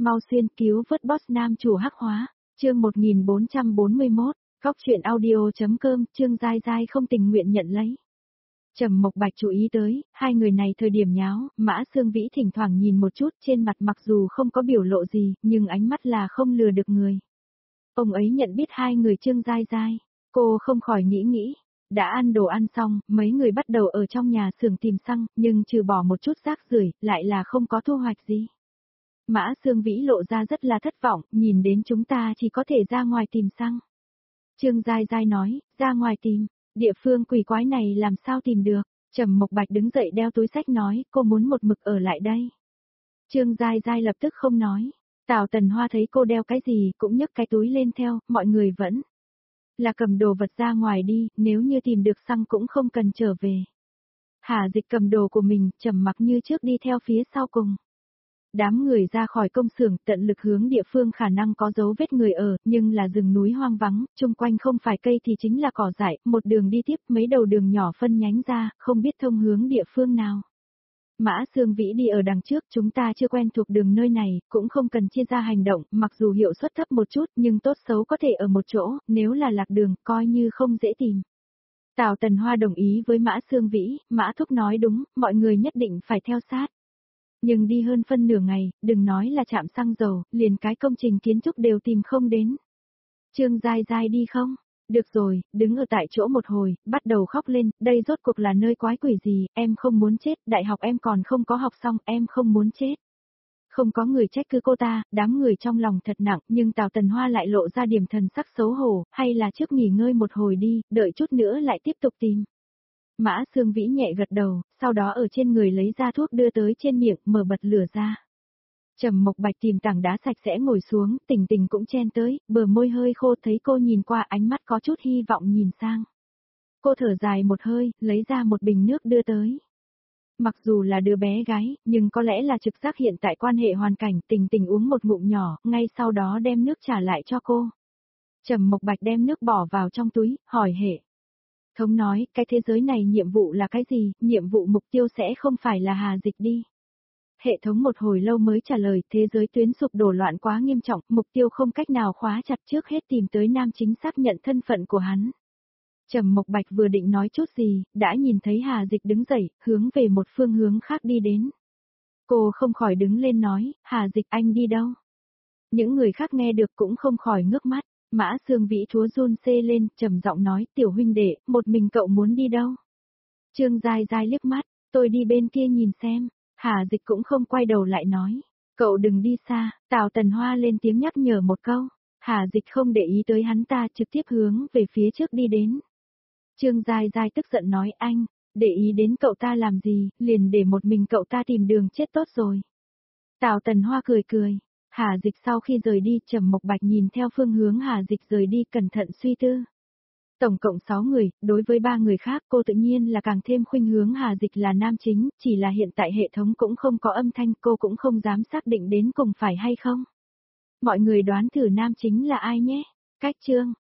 mau xuyên cứu vớt boss nam chủ hắc hóa, chương 1441, góc chuyện audio.com, Trương Giai Giai không tình nguyện nhận lấy. Trầm Mộc Bạch chú ý tới, hai người này thời điểm nháo, Mã Sương Vĩ thỉnh thoảng nhìn một chút trên mặt mặc dù không có biểu lộ gì, nhưng ánh mắt là không lừa được người. Ông ấy nhận biết hai người Trương Giai Giai, cô không khỏi nghĩ. Đã ăn đồ ăn xong, mấy người bắt đầu ở trong nhà xưởng tìm xăng, nhưng trừ bỏ một chút rác rưởi, lại là không có thu hoạch gì. Mã Sương Vĩ lộ ra rất là thất vọng, nhìn đến chúng ta chỉ có thể ra ngoài tìm xăng. Trương Giai Giai nói, ra ngoài tìm, địa phương quỷ quái này làm sao tìm được. Trầm Mộc Bạch đứng dậy đeo túi xách nói, cô muốn một mực ở lại đây. Trương Giai Giai lập tức không nói. Tào Tần Hoa thấy cô đeo cái gì cũng nhấc cái túi lên theo, mọi người vẫn là cầm đồ vật ra ngoài đi, nếu như tìm được xăng cũng không cần trở về. Hà Dịch cầm đồ của mình, trầm mặc như trước đi theo phía sau cùng. Đám người ra khỏi công xưởng, tận lực hướng địa phương khả năng có dấu vết người ở, nhưng là rừng núi hoang vắng, chung quanh không phải cây thì chính là cỏ dại, một đường đi tiếp, mấy đầu đường nhỏ phân nhánh ra, không biết thông hướng địa phương nào. Mã Sương Vĩ đi ở đằng trước, chúng ta chưa quen thuộc đường nơi này, cũng không cần chia ra hành động, mặc dù hiệu suất thấp một chút, nhưng tốt xấu có thể ở một chỗ, nếu là lạc đường, coi như không dễ tìm. Tào Tần Hoa đồng ý với Mã Sương Vĩ, Mã Thúc nói đúng, mọi người nhất định phải theo sát. Nhưng đi hơn phân nửa ngày, đừng nói là trạm xăng dầu, liền cái công trình kiến trúc đều tìm không đến. Trương Giai Giai đi không? Được rồi, đứng ở tại chỗ một hồi, bắt đầu khóc lên, đây rốt cuộc là nơi quái quỷ gì, em không muốn chết, đại học em còn không có học xong, em không muốn chết. Không có người trách cứ cô ta, đám người trong lòng thật nặng, nhưng Tào Tần Hoa lại lộ ra điểm thần sắc xấu hổ, hay là trước nghỉ ngơi một hồi đi, đợi chút nữa lại tiếp tục tìm. Mã Sương Vĩ nhẹ gật đầu, sau đó ở trên người lấy ra thuốc đưa tới trên miệng, mở bật lửa ra. Trầm Mộc Bạch tìm tảng đá sạch sẽ ngồi xuống, Tình Tình cũng chen tới, bờ môi hơi khô, thấy cô nhìn qua ánh mắt có chút hy vọng nhìn sang. Cô thở dài một hơi, lấy ra một bình nước đưa tới. Mặc dù là đứa bé gái, nhưng có lẽ là trực giác hiện tại quan hệ hoàn cảnh, Tình Tình uống một ngụm nhỏ, ngay sau đó đem nước trả lại cho cô. Trầm Mộc Bạch đem nước bỏ vào trong túi, hỏi hệ thống nói, cái thế giới này nhiệm vụ là cái gì, nhiệm vụ mục tiêu sẽ không phải là Hà Dịch đi. Hệ thống một hồi lâu mới trả lời, thế giới tuyến sụp đổ loạn quá nghiêm trọng, mục tiêu không cách nào khóa chặt, trước hết tìm tới nam chính xác nhận thân phận của hắn. Trầm Mộc Bạch vừa định nói chút gì, đã nhìn thấy Hà Dịch đứng dậy, hướng về một phương hướng khác đi đến. Cô không khỏi đứng lên nói, Hà Dịch anh đi đâu? Những người khác nghe được cũng không khỏi ngước mắt. Mã Sương Vĩ chúa run xê lên, trầm giọng nói, tiểu huynh đệ, một mình cậu muốn đi đâu? Trương Giai Giai liếc mắt, tôi đi bên kia nhìn xem. Hà Dịch cũng không quay đầu lại nói, cậu đừng đi xa. Tào Tần Hoa lên tiếng nhắc nhở một câu. Hà Dịch không để ý tới hắn ta, trực tiếp hướng về phía trước đi đến. Trương Giai Giai tức giận nói, anh, để ý đến cậu ta làm gì, liền để một mình cậu ta tìm đường chết tốt rồi. Tào Tần Hoa cười. Hà Dịch sau khi rời đi, Trầm Mộc Bạch nhìn theo phương hướng Hà Dịch rời đi, cẩn thận suy tư. Tổng cộng 6 người, đối với 3 người khác cô tự nhiên là càng thêm khuynh hướng Hà Dịch là nam chính, chỉ là hiện tại hệ thống cũng không có âm thanh, cô cũng không dám xác định đến cùng phải hay không. Mọi người đoán thử nam chính là ai nhé. Cách chương